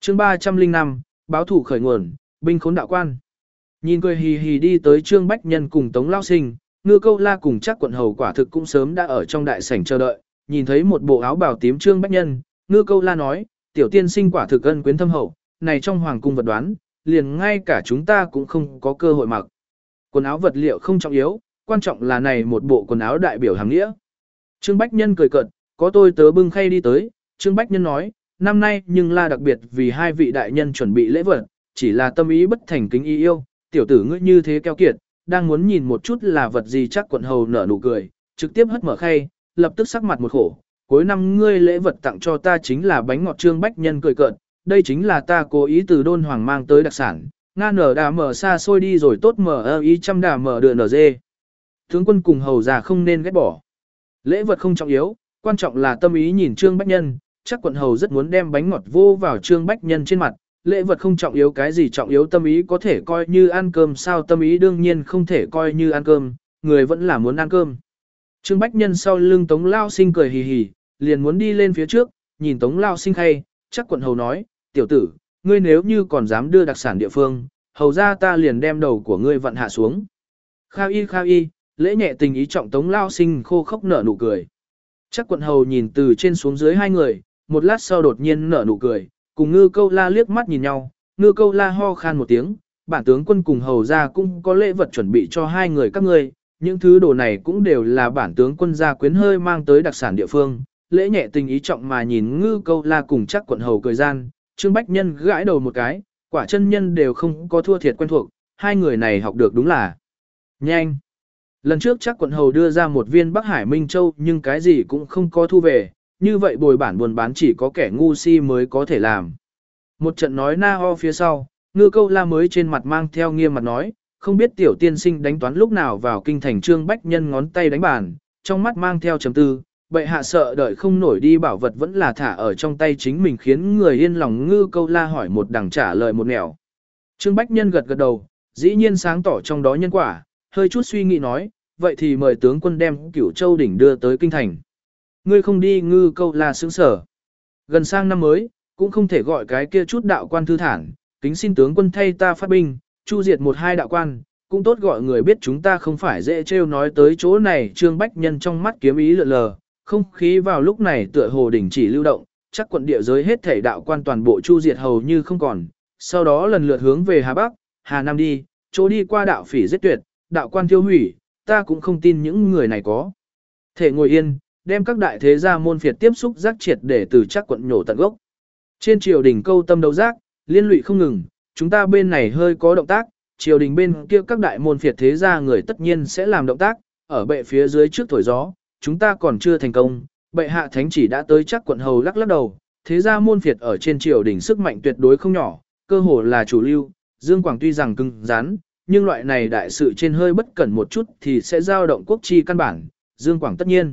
chương 305, báo thủ khởi nguồn, binh khốn đạo quan. Nhìn cười hì hì đi tới Trương Bách Nhân cùng Tống Lao Sinh, Ngư Câu La cùng chắc quận hầu quả thực cũng sớm đã ở trong đại sảnh chờ đợi, nhìn thấy một bộ áo bào tím Trương Bách Nhân, Ngư Câu La nói, tiểu tiên sinh quả thực ân quyến thâm hậu, này trong hoàng cung vật đoán, liền ngay cả chúng ta cũng không có cơ hội mặc. Quần áo vật liệu không trọng yếu, quan trọng là này một bộ quần áo đại biểu hàng nghĩa. Trương Bách Nhân cười cợt, có tôi tớ bưng khay đi tới, Trương Bách Nhân nói, năm nay nhưng La đặc biệt vì hai vị đại nhân chuẩn bị lễ vật, chỉ là tâm ý bất thành kính ý yêu, tiểu tử ngươi như thế keo kiệt, đang muốn nhìn một chút là vật gì chắc quận hầu nở nụ cười, trực tiếp hất mở khay, lập tức sắc mặt một khổ, cuối năm ngươi lễ vật tặng cho ta chính là bánh ngọt. Trương Bách Nhân cười cợt, đây chính là ta cố ý từ Đôn Hoàng mang tới đặc sản, nga nở đà mở xa xôi đi rồi tốt mở ý trăm đà mở đựa nở dê. Tướng quân cùng hầu già không nên ghét bỏ. Lễ vật không trọng yếu, quan trọng là tâm ý. Nhìn Trương Bách Nhân, chắc quận hầu rất muốn đem bánh ngọt vô vào Trương Bách Nhân trên mặt, lễ vật không trọng yếu, cái gì trọng yếu? Tâm ý có thể coi như ăn cơm sao? Tâm ý đương nhiên không thể coi như ăn cơm, người vẫn là muốn ăn cơm. Trương Bách Nhân sau lưng Tống Lao Sinh cười hì hì, liền muốn đi lên phía trước, nhìn Tống Lao Sinh khay, chắc quận hầu nói, tiểu tử, ngươi nếu như còn dám đưa đặc sản địa phương, hầu ra ta liền đem đầu của ngươi vặn hạ xuống. Khao y, lễ nhẹ tình ý trọng. Tống Lao Sinh khô khốc nở nụ cười. Chắc quận hầu nhìn từ trên xuống dưới hai người, một lát sau đột nhiên nở nụ cười, cùng Ngư Câu La liếc mắt nhìn nhau. Ngư Câu La ho khan một tiếng, bản tướng quân cùng hầu ra cũng có lễ vật chuẩn bị cho hai người các ngươi, những thứ đồ này cũng đều là bản tướng quân gia quyến hơi mang tới đặc sản địa phương. Lễ nhẹ tình ý trọng mà nhìn Ngư Câu La cùng chắc quận hầu cười gian, Trương Bách Nhân gãi đầu một cái, quả chân nhân đều không có thua thiệt quen thuộc, hai người này học được đúng là nhanh. Lần trước chắc quận hầu đưa ra một viên Bắc Hải Minh Châu nhưng cái gì cũng không có thu về, như vậy bồi bản buồn bán chỉ có kẻ ngu si mới có thể làm. Một trận nói na ho phía sau, Ngư Câu La mới trên mặt mang theo nghiêm mặt nói, không biết tiểu tiên sinh đánh toán lúc nào vào kinh thành. Trương Bách Nhân ngón tay đánh bàn, trong mắt mang theo trầm tư, bệ hạ sợ đợi không nổi đi bảo vật vẫn là thả ở trong tay chính mình khiến người yên lòng. Ngư Câu La hỏi một đằng trả lời một nẻo. Trương Bách Nhân gật gật đầu, dĩ nhiên sáng tỏ trong đó nhân quả, hơi chút suy nghĩ nói, vậy thì mời tướng quân đem Cửu Châu đỉnh đưa tới kinh thành. Ngươi không đi? Ngư Câu La sững sở. Gần sang năm mới, cũng không thể gọi cái kia chút đạo quan thư thản, kính xin tướng quân thay ta phát binh, chu diệt một hai đạo quan, cũng tốt gọi người biết chúng ta không phải dễ trêu. Nói tới chỗ này, Trương Bách Nhân trong mắt kiếm ý lượn lờ, không khí vào lúc này tựa hồ đỉnh chỉ lưu động, chắc quận địa giới hết thảy đạo quan toàn bộ chu diệt hầu như không còn, sau đó lần lượt hướng về Hà Bắc, Hà Nam đi, chỗ đi qua đạo phỉ giết tuyệt, đạo quan tiêu hủy, ta cũng không tin những người này có thể ngồi yên, đem các đại thế gia môn phiệt tiếp xúc giác triệt để từ chắc quận nhổ tận gốc. Trên triều đình câu tâm đấu giác, liên lụy không ngừng, chúng ta bên này hơi có động tác, triều đình bên kia các đại môn phiệt thế gia người tất nhiên sẽ làm động tác, ở bệ phía dưới trước thổi gió, chúng ta còn chưa thành công, bệ hạ thánh chỉ đã tới. Chắc quận hầu lắc lắc đầu, thế gia môn phiệt ở trên triều đình sức mạnh tuyệt đối không nhỏ, cơ hồ là chủ lưu, Dương Quảng tuy rằng cứng rắn, nhưng loại này đại sự trên hơi bất cẩn một chút thì sẽ dao động quốc chi căn bản, Dương Quảng tất nhiên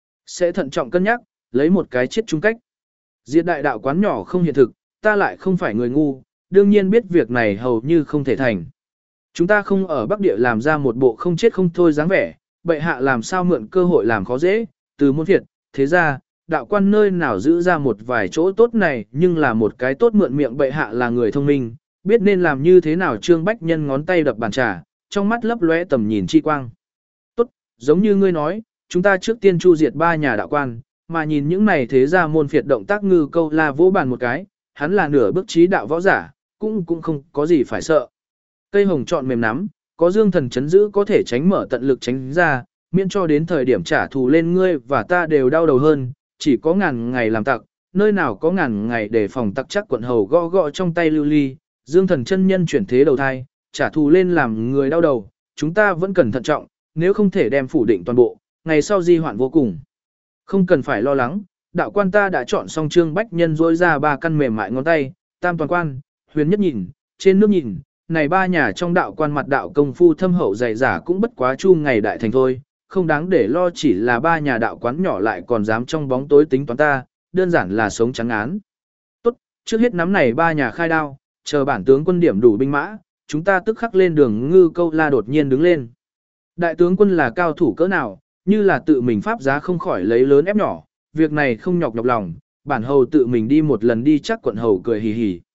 sẽ thận trọng cân nhắc, lấy một cái chết chung cách. Diệt đại đạo quán nhỏ không hiện thực, ta lại không phải người ngu, đương nhiên biết việc này hầu như không thể thành. Chúng ta không ở Bắc Địa làm ra một bộ không chết không thôi dáng vẻ, bệ hạ làm sao mượn cơ hội làm khó dễ, từ môn phiệt, thế ra, đạo quan nơi nào giữ ra một vài chỗ tốt này, nhưng là một cái tốt mượn miệng. Bệ hạ là người thông minh, biết nên làm như thế nào. Trương Bách Nhân ngón tay đập bàn trà, trong mắt lấp lóe tầm nhìn chi quang. Tốt, giống như ngươi nói, chúng ta trước tiên chu diệt ba nhà đạo quan, mà nhìn những này thế ra môn phiệt động tác. Ngư Câu La vỗ bàn một cái, hắn là nửa bước trí đạo võ giả, cũng không có gì phải sợ. Cây hồng chọn mềm nắm, có Dương Thần chấn giữ có thể tránh mở tận lực tránh ra, miễn cho đến thời điểm trả thù lên ngươi và ta đều đau đầu hơn, chỉ có ngàn ngày làm tặc, nơi nào có ngàn ngày để phòng tặc. Chắc quận hầu gõ gõ trong tay lưu ly, Dương Thần chân nhân chuyển thế đầu thai, trả thù lên làm người đau đầu, chúng ta vẫn cần thận trọng, nếu không thể đem phủ định toàn bộ, ngày sau di hoạn vô cùng. Không cần phải lo lắng, đạo quan ta đã chọn xong. Trương Bách Nhân rỗi ra ba căn mềm mại ngón tay, tam toàn quan, huyền nhất nhìn, trên nước nhìn, này ba nhà trong đạo quan mặt đạo công phu thâm hậu dày giả cũng bất quá chu ngày đại thành thôi, không đáng để lo. Chỉ là ba nhà đạo quán nhỏ lại còn dám trong bóng tối tính toán ta, đơn giản là sống trắng án. Tốt, trước hết nắm này ba nhà khai đao, chờ bản tướng quân điểm đủ binh mã, chúng ta tức khắc lên đường. Ngư Câu La đột nhiên đứng lên. Đại tướng quân là cao thủ cỡ nào, như là tự mình pháp giá không khỏi lấy lớn ép nhỏ, việc này không nhọc lòng, bản hầu tự mình đi một lần đi. Chắc quận hầu cười hì hì.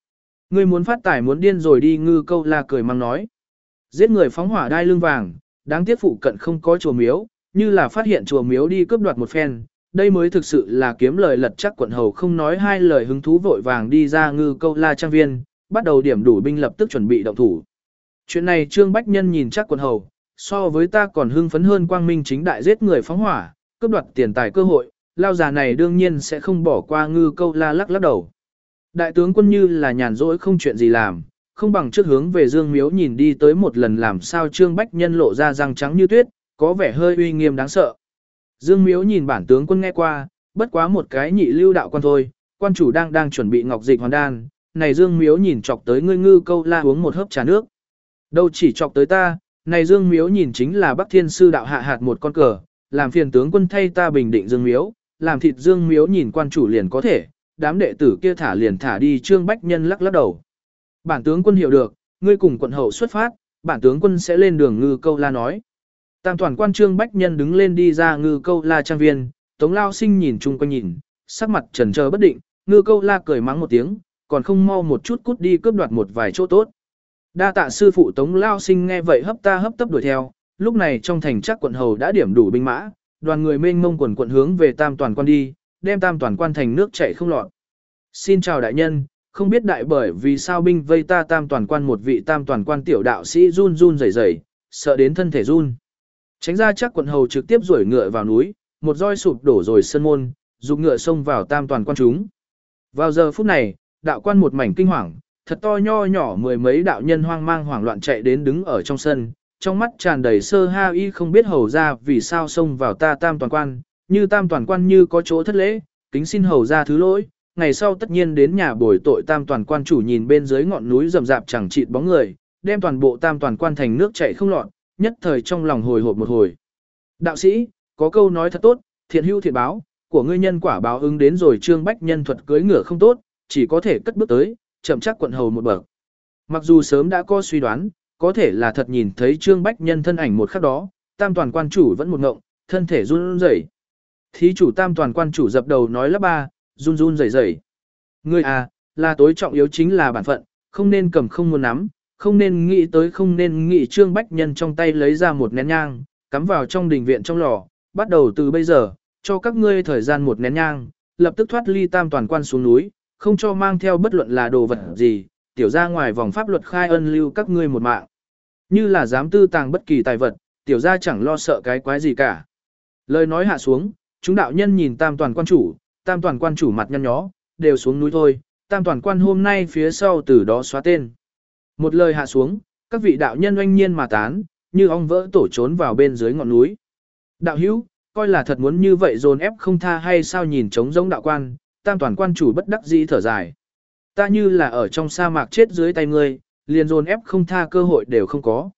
Ngươi muốn phát tài muốn điên rồi đi, Ngư Câu La cười mang nói. Giết người phóng hỏa đai lưng vàng, đáng tiếc phụ cận không có chùa miếu, như là phát hiện chùa miếu đi cướp đoạt một phen, đây mới thực sự là kiếm lời lật chắc. Quận hầu không nói hai lời hứng thú vội vàng đi ra Ngư Câu La trang viên, bắt đầu điểm đủ binh lập tức chuẩn bị động thủ. Chuyện này Trương Bách Nhân nhìn chắc quận hầu, so với ta còn hưng phấn hơn quang minh chính đại giết người phóng hỏa, cướp đoạt tiền tài cơ hội, lao già này đương nhiên sẽ không bỏ qua. Ngư Câu La lắc lắc đầu. Đại tướng quân như là nhàn rỗi không chuyện gì làm, không bằng trước hướng về Dương Miếu nhìn đi tới một lần. Làm sao Trương Bách Nhân lộ ra răng trắng như tuyết, có vẻ hơi uy nghiêm đáng sợ. Dương Miếu nhìn bản tướng quân nghe qua, bất quá một cái nhị lưu đạo quan thôi, quan chủ đang chuẩn bị ngọc dịch hoàn đan, này Dương Miếu nhìn chọc tới ngươi. Ngư Câu La uống một hớp trà nước. Đâu chỉ chọc tới ta, này Dương Miếu nhìn chính là Bắc Thiên sư đạo hạ hạt một con cờ, làm phiền tướng quân thay ta bình định Dương Miếu, làm thịt Dương Miếu nhìn quan chủ liền có thể, đám đệ tử kia thả liền thả đi. Trương Bách Nhân lắc lắc đầu. Bản tướng quân hiểu được, ngươi cùng quận hậu xuất phát, bản tướng quân sẽ lên đường. Ngư Câu La nói. Tam toàn quan Trương Bách Nhân đứng lên đi ra Ngư Câu La trang viên, Tống Lao Sinh nhìn chung quanh nhìn, sắc mặt chần chờ bất định. Ngư Câu La cười mắng một tiếng, còn không mau một chút cút đi cướp đoạt một vài chỗ tốt. Đa tạ sư phụ. Tống Lao Sinh nghe vậy hấp ta hấp tấp đuổi theo, lúc này trong thành chắc quận hầu đã điểm đủ binh mã, đoàn người mênh mông quần quận hướng về Tam toàn quan đi, đem Tam toàn quan thành nước chảy không lọt. Xin chào đại nhân, không biết đại bởi vì sao binh vây ta Tam toàn quan. Một vị Tam toàn quan tiểu đạo sĩ run run rẩy rẩy, sợ đến thân thể run. Tránh ra chắc quận hầu trực tiếp duỗi ngựa vào núi, một roi sụp đổ rồi sân môn, dục ngựa xông vào Tam toàn quan chúng. Vào giờ phút này, đạo quan một mảnh kinh hoàng, thật to nho nhỏ mười mấy đạo nhân hoang mang hoảng loạn chạy đến đứng ở trong sân, trong mắt tràn đầy sơ ha y, không biết hầu ra vì sao xông vào ta Tam toàn quan, như Tam toàn quan như có chỗ thất lễ, kính xin hầu ra thứ lỗi, ngày sau tất nhiên đến nhà bồi tội. Tam toàn quan chủ nhìn bên dưới ngọn núi rậm rạp chẳng chịt bóng người, đem toàn bộ Tam toàn quan thành nước chảy không lọt, nhất thời trong lòng hồi hộp một hồi. Đạo sĩ, có câu nói thật tốt, thiện hữu thiện báo, của ngươi nhân quả báo ứng đến rồi. Trương Bách Nhân thuật cưỡi ngựa không tốt, chỉ có thể cất bước tới, chậm chắc quận hầu một bậc. Mặc dù sớm đã có suy đoán, có thể là thật nhìn thấy Trương Bách Nhân thân ảnh một khắc đó, Tam toàn quan chủ vẫn một ngộng, thân thể run rẩy. Thí chủ Tam toàn quan chủ dập đầu nói lắp ba, run run rẩy rẩy. Ngươi à, là tối trọng yếu chính là bản phận, không nên cầm không muốn nắm, không nên nghĩ tới không nên nghĩ. Trương Bách Nhân trong tay lấy ra một nén nhang, cắm vào trong đình viện trong lò, bắt đầu từ bây giờ, cho các ngươi thời gian một nén nhang, lập tức thoát ly Tam toàn quan xuống núi, không cho mang theo bất luận là đồ vật gì, tiểu ra ngoài vòng pháp luật khai ân lưu các ngươi một mạng. Như là dám tư tàng bất kỳ tài vật, tiểu ra chẳng lo sợ cái quái gì cả. Lời nói hạ xuống, chúng đạo nhân nhìn Tam toàn quan chủ mặt nhăn nhó, đều xuống núi thôi, Tam toàn quan hôm nay phía sau từ đó xóa tên. Một lời hạ xuống, các vị đạo nhân oanh nhiên mà tán, như ong vỡ tổ trốn vào bên dưới ngọn núi. Đạo hữu, coi là thật muốn như vậy dồn ép không tha hay sao? Nhìn trống giống đạo quan, Tam toàn quan chủ bất đắc dĩ thở dài. Ta như là ở trong sa mạc chết dưới tay ngươi, liền dồn ép không tha cơ hội đều không có.